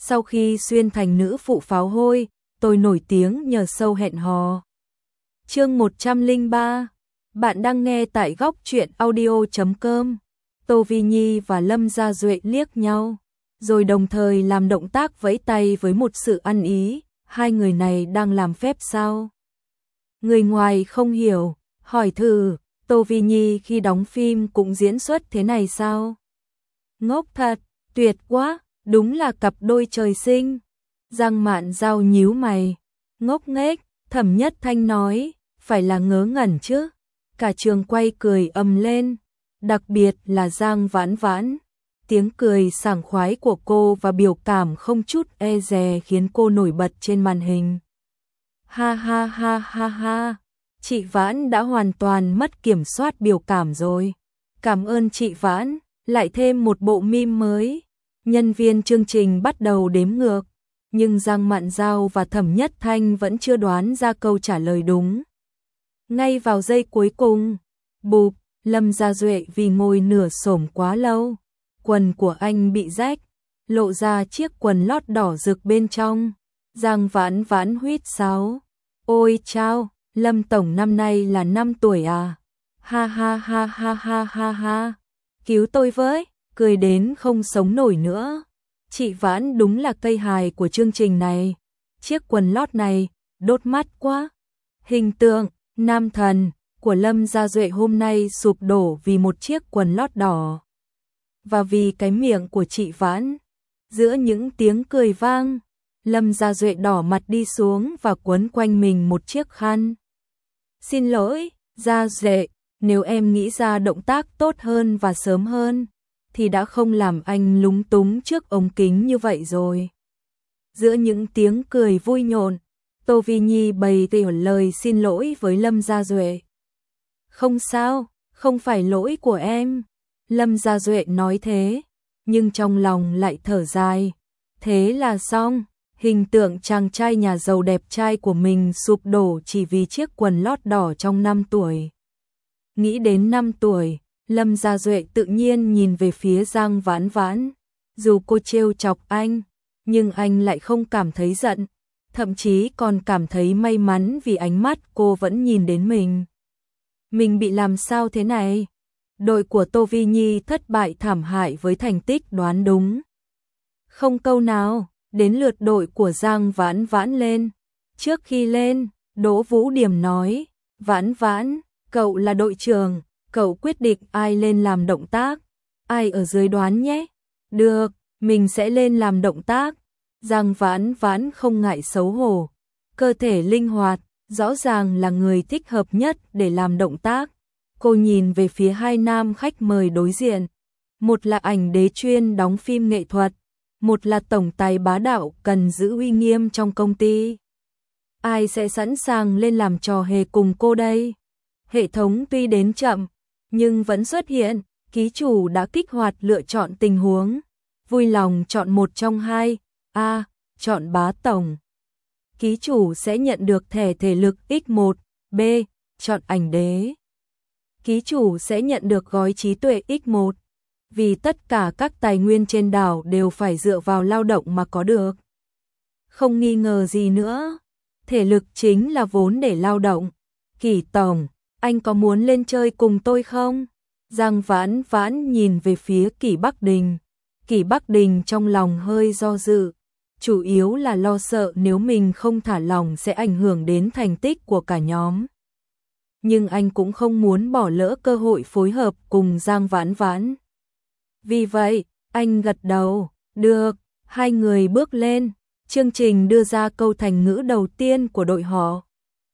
Sau khi xuyên thành nữ phụ pháo hôi, tôi nổi tiếng nhờ show hẹn hò. Chương 103. Bạn đang nghe tại góc truyện audio.com. Tô Vi Nhi và Lâm Gia Duệ liếc nhau, rồi đồng thời làm động tác vẫy tay với một sự ăn ý. Hai người này đang làm phép sao? Người ngoài không hiểu, hỏi thử, Tô Vi Nhi khi đóng phim cũng diễn xuất thế này sao? Ngốc thật, tuyệt quá, đúng là cặp đôi trời sinh. Giang Mạn Giao nhíu mày, ngốc nghếch. Thẩm Nhất Thanh nói, phải là ngớ ngẩn chứ. Cả trường quay cười ầm lên, đặc biệt là Giang Vãn Vãn. Tiếng cười sảng khoái của cô và biểu cảm không chút e dè khiến cô nổi bật trên màn hình. Ha ha ha ha ha, chị Vãn đã hoàn toàn mất kiểm soát biểu cảm rồi. Cảm ơn chị Vãn, lại thêm một bộ meme mới. Nhân viên chương trình bắt đầu đếm ngược, nhưng Giang Mạn Giao và Thẩm Nhất Thanh vẫn chưa đoán ra câu trả lời đúng. Ngay vào giây cuối cùng, bụp, Lâm Gia Duệ vì ngồi nửa xổm quá lâu, quần của anh bị rách, lộ ra chiếc quần lót đỏ rực bên trong. Giang Vãn Vãn huýt sáo, ôi chao, Lâm Tổng năm nay là 5 tuổi à? Ha ha ha ha ha ha ha, cứu tôi với, cười đến không sống nổi nữa. Chị Vãn đúng là cây hài của chương trình này, chiếc quần lót này, đốt mắt quá. Hình tượng, nam thần của Lâm Gia Duệ hôm nay sụp đổ vì một chiếc quần lót đỏ. Và vì cái miệng của chị Vãn. Giữa những tiếng cười vang, Lâm Gia Duệ đỏ mặt đi xuống và quấn quanh mình một chiếc khăn. Xin lỗi, Gia Duệ, nếu em nghĩ ra động tác tốt hơn và sớm hơn, thì đã không làm anh lúng túng trước ống kính như vậy rồi. Giữa những tiếng cười vui nhộn, Tô Vi Nhi bày tỏ lời xin lỗi với Lâm Gia Duệ. Không sao, không phải lỗi của em. Lâm Gia Duệ nói thế, nhưng trong lòng lại thở dài. Thế là xong, hình tượng chàng trai nhà giàu đẹp trai của mình sụp đổ chỉ vì chiếc quần lót đỏ trong 5 tuổi. Nghĩ đến 5 tuổi, Lâm Gia Duệ tự nhiên nhìn về phía Giang Vãn Vãn. Dù cô trêu chọc anh, nhưng anh lại không cảm thấy giận, thậm chí còn cảm thấy may mắn vì ánh mắt cô vẫn nhìn đến mình. Mình bị làm sao thế này? Đội của Tô Vi Nhi thất bại thảm hại với thành tích đoán đúng. Không câu nào, đến lượt đội của Giang Vãn Vãn lên. Trước khi lên, Đỗ Vũ Điểm nói, Vãn Vãn, cậu là đội trưởng, cậu quyết định ai lên làm động tác, ai ở dưới đoán nhé. Được, mình sẽ lên làm động tác. Giang Vãn Vãn không ngại xấu hổ, cơ thể linh hoạt, rõ ràng là người thích hợp nhất để làm động tác. Cô nhìn về phía hai nam khách mời đối diện, một là ảnh đế chuyên đóng phim nghệ thuật, một là tổng tài bá đạo cần giữ uy nghiêm trong công ty. Ai sẽ sẵn sàng lên làm trò hề cùng cô đây? Hệ thống tuy đến chậm, nhưng vẫn xuất hiện, ký chủ đã kích hoạt lựa chọn tình huống. Vui lòng chọn một trong hai. A. Chọn bá tổng. Ký chủ sẽ nhận được thẻ thể lực X1. B. Chọn ảnh đế. Ký chủ sẽ nhận được gói trí tuệ X1. Vì tất cả các tài nguyên trên đảo đều phải dựa vào lao động mà có được. Không nghi ngờ gì nữa. Thể lực chính là vốn để lao động. Kỷ tổng, anh có muốn lên chơi cùng tôi không? Giang Vãn Vãn nhìn về phía Kỷ Bắc Đình. Kỷ Bắc Đình trong lòng hơi do dự, chủ yếu là lo sợ nếu mình không thả lỏng sẽ ảnh hưởng đến thành tích của cả nhóm. Nhưng anh cũng không muốn bỏ lỡ cơ hội phối hợp cùng Giang Vãn Vãn. Vì vậy, anh gật đầu, được, hai người bước lên, chương trình đưa ra câu thành ngữ đầu tiên của đội họ.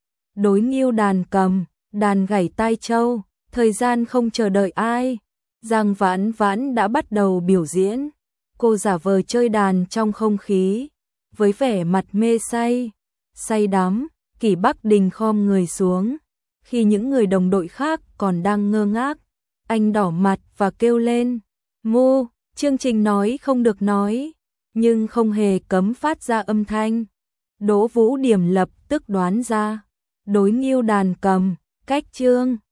Đối nghêu đàn cầm, đàn gảy tai trâu, thời gian không chờ đợi ai. Giang Vãn Vãn đã bắt đầu biểu diễn, cô giả vờ chơi đàn trong không khí, với vẻ mặt mê say, say đắm. Kỷ Bắc Đình khom người xuống, khi những người đồng đội khác còn đang ngơ ngác, anh đỏ mặt và kêu lên, mu, chương trình nói không được nói, nhưng không hề cấm phát ra âm thanh. Đỗ Vũ Điểm lập tức đoán ra, đối nghêu đàn cầm, cách chương.